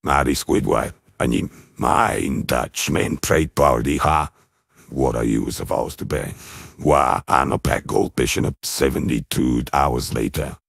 Maddie Squidward, and you mind Dutchman trade party, huh? What are you supposed to be? Why, I'm a pack goldfish in 72 hours later.